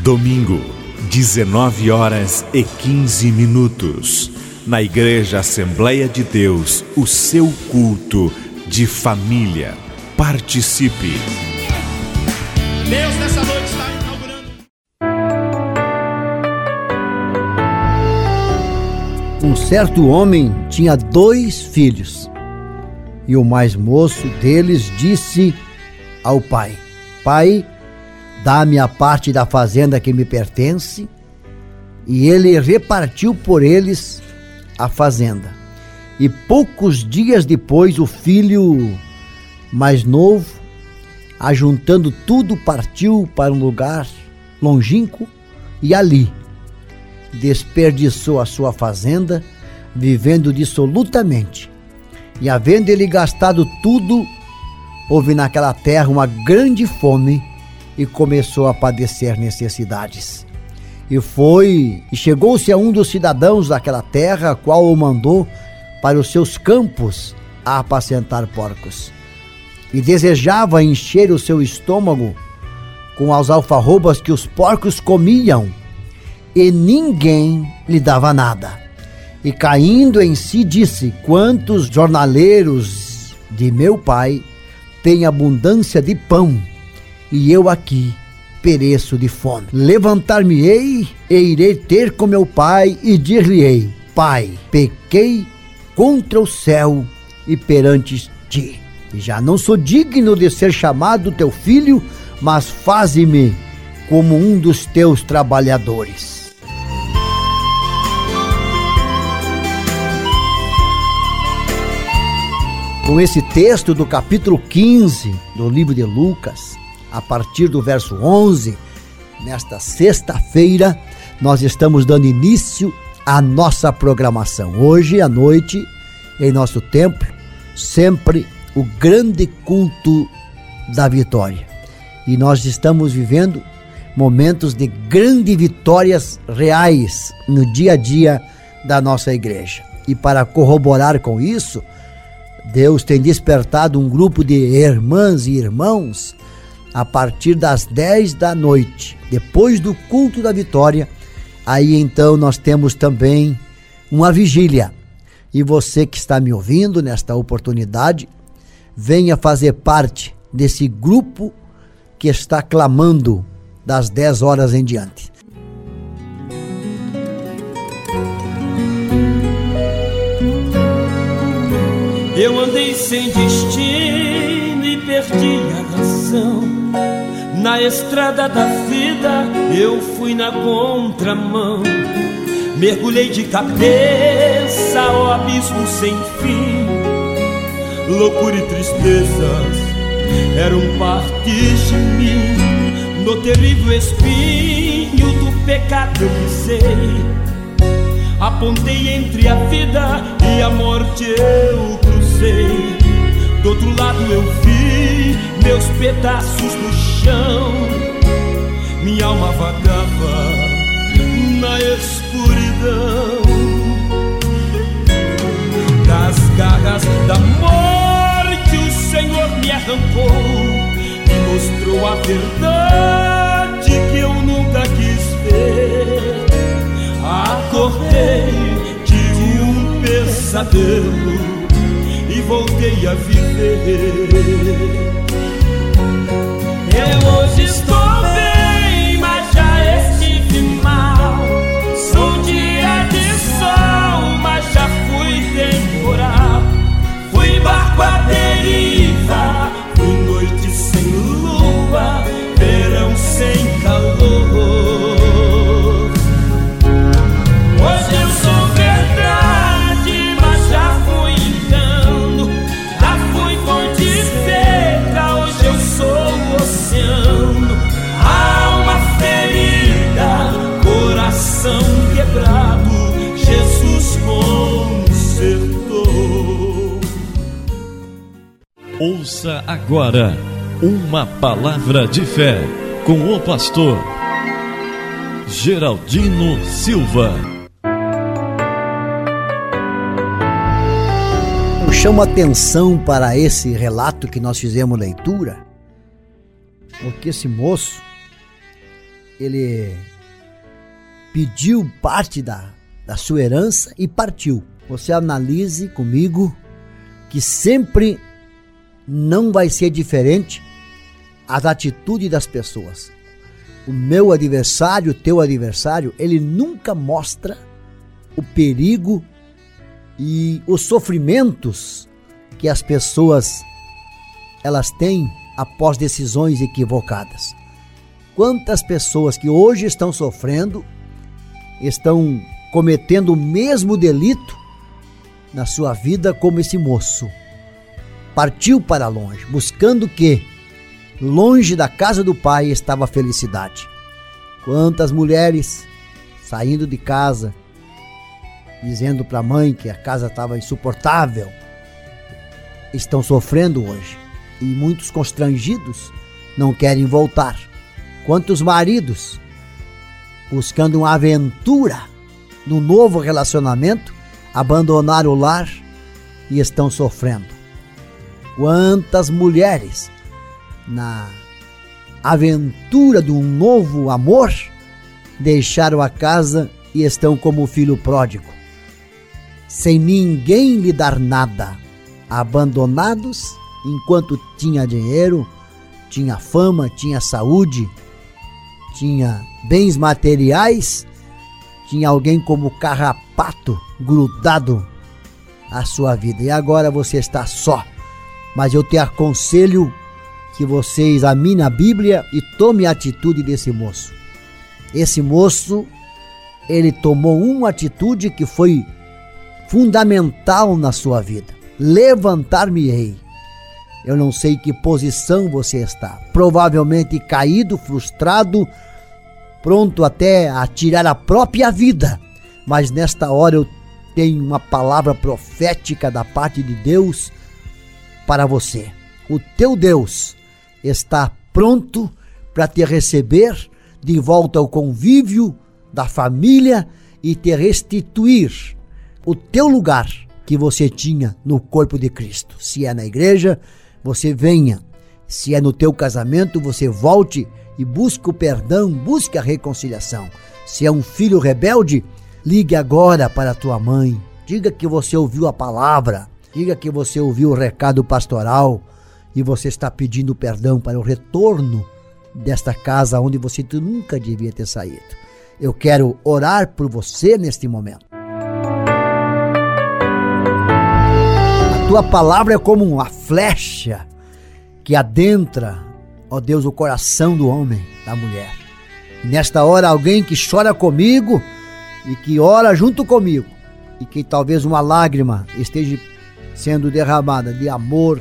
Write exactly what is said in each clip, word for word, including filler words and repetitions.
Domingo, dezenove horas e quinze minutos, na Igreja Assembleia de Deus, o seu culto de família. Participe! Deus nessa noite está inaugurando. Um certo homem tinha dois filhos, e o mais moço deles disse ao pai: Pai, dá-me a parte da fazenda que me pertence. E ele repartiu por eles a fazenda. E poucos dias depois, o filho mais novo, ajuntando tudo, partiu para um lugar longínquo e ali desperdiçou a sua fazenda, vivendo dissolutamente. E havendo ele gastado tudo, houve naquela terra uma grande fome e começou a padecer necessidades. E foi, e chegou-se a um dos cidadãos daquela terra, qual o mandou para os seus campos a apacentar porcos. E desejava encher o seu estômago com as alfarrobas que os porcos comiam, e ninguém lhe dava nada. E caindo em si disse: quantos jornaleiros de meu pai têm abundância de pão, e eu aqui pereço de fome. Levantar-me-ei e irei ter com meu pai e dir-lhe-ei: Pai, pequei contra o céu e perante ti, e já não sou digno de ser chamado teu filho, mas faze-me como um dos teus trabalhadores. Com esse texto do capítulo quinze do livro de Lucas, a partir do verso onze, nesta sexta-feira, nós estamos dando início à nossa programação. Hoje à noite, em nosso templo, sempre o grande culto da vitória. E nós estamos vivendo momentos de grandes vitórias reais no dia a dia da nossa igreja. E para corroborar com isso, Deus tem despertado um grupo de irmãs e irmãos a partir das dez da noite, depois do culto da vitória. Aí então nós temos também uma vigília. E você que está me ouvindo nesta oportunidade, venha fazer parte desse grupo que está clamando das dez horas em diante. Eu andei sem destino e perdi a razão. Na estrada da vida eu fui na contramão. Mergulhei de cabeça ao abismo sem fim. Loucura e tristezas eram partes de mim. No terrível espinho do pecado eu pisei. Apontei entre a vida e a morte eu cruzei. Do outro lado eu vi meus pedaços no chão. Minha alma vagava na escuridão. Das garras da morte o Senhor me arrancou. Me mostrou a verdade que eu nunca quis ver. Acordei, tive um pesadelo e voltei a viver. Eu hoje estou bem, mas já estive mal. Sou dia de sol, mas já fui temporal. Fui barco à deriva, fui noite sem lua, verão sem calor. Hoje eu sou verdade, mas já fui engano. Já fui fonte seca, hoje eu sou oceano. Alma ferida, coração quebrado, Jesus consertou. Ouça agora uma palavra de fé com o pastor Geraldino Silva. Eu chamo atenção para esse relato que nós fizemos leitura, porque esse moço, ele pediu parte da, da sua herança e partiu. Você analise comigo que sempre não vai ser diferente as atitudes das pessoas. O meu adversário, o teu adversário, ele nunca mostra o perigo e os sofrimentos que as pessoas elas têm após decisões equivocadas. Quantas pessoas que hoje estão sofrendo, estão cometendo o mesmo delito na sua vida como esse moço. Partiu para longe, buscando que longe da casa do pai estava a felicidade. Quantas mulheres saindo de casa, dizendo para a mãe que a casa estava insuportável, estão sofrendo hoje. E muitos constrangidos não querem voltar. Quantos maridos buscando uma aventura no novo relacionamento, abandonaram o lar e estão sofrendo. Quantas mulheres na aventura de um novo amor deixaram a casa e estão como o filho pródigo, sem ninguém lhe dar nada, abandonados enquanto tinha dinheiro, tinha fama, tinha saúde, tinha bens materiais, tinha alguém como carrapato grudado à sua vida. E agora você está só. Mas eu te aconselho que você examine a Bíblia e tome a atitude desse moço. Esse moço, ele tomou uma atitude que foi fundamental na sua vida. Levantar-me-ei. Eu não sei que posição você está. Provavelmente caído, frustrado, pronto até a tirar a própria vida. Mas nesta hora eu tenho uma palavra profética da parte de Deus para você. O teu Deus está pronto para te receber de volta ao convívio da família e te restituir o teu lugar que você tinha no corpo de Cristo. Se é na igreja, você venha. Se é no teu casamento, você volte e busque o perdão, busque a reconciliação. Se é um filho rebelde, ligue agora para a tua mãe. Diga que você ouviu a palavra. Diga que você ouviu o recado pastoral e você está pedindo perdão para o retorno desta casa onde você nunca devia ter saído. Eu quero orar por você neste momento. A tua palavra é como uma flecha que adentra, ó Deus, o coração do homem, da mulher. E nesta hora, alguém que chora comigo e que ora junto comigo e que talvez uma lágrima esteja sendo derramada de amor,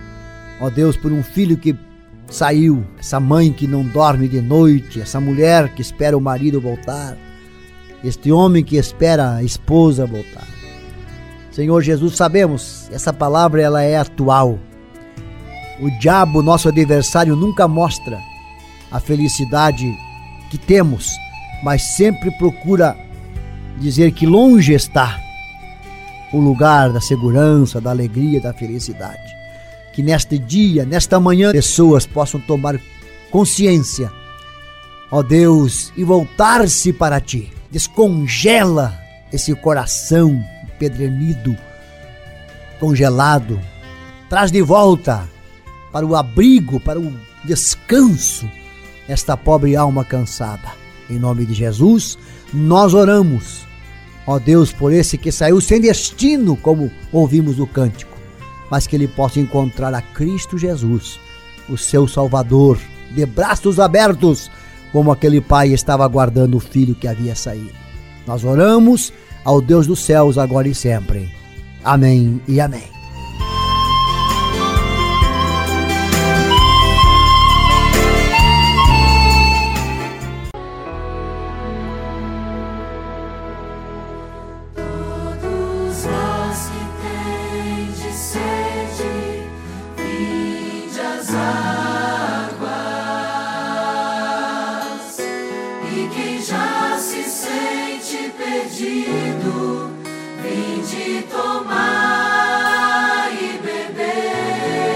ó Deus, por um filho que saiu, essa mãe que não dorme de noite, essa mulher que espera o marido voltar, este homem que espera a esposa voltar. Senhor Jesus, sabemos, essa palavra ela é atual. O diabo, nosso adversário, nunca mostra a felicidade que temos, mas sempre procura dizer que longe está o lugar da segurança, da alegria, da felicidade. Que neste dia, nesta manhã, pessoas possam tomar consciência, ó Deus, e voltar-se para Ti. Descongela esse coração empedernido, congelado. Traz de volta para o abrigo, para o descanso, esta pobre alma cansada. Em nome de Jesus, nós oramos, ó Deus, por esse que saiu sem destino, como ouvimos o cântico, mas que ele possa encontrar a Cristo Jesus, o seu Salvador, de braços abertos, como aquele pai estava aguardando o filho que havia saído. Nós oramos ao Deus dos céus, agora e sempre. Amém e amém.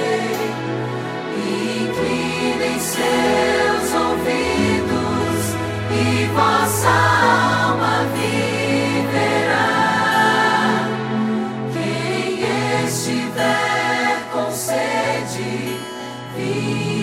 Seus ouvidos e vossa alma viverá. Quem estiver com sede, vinde.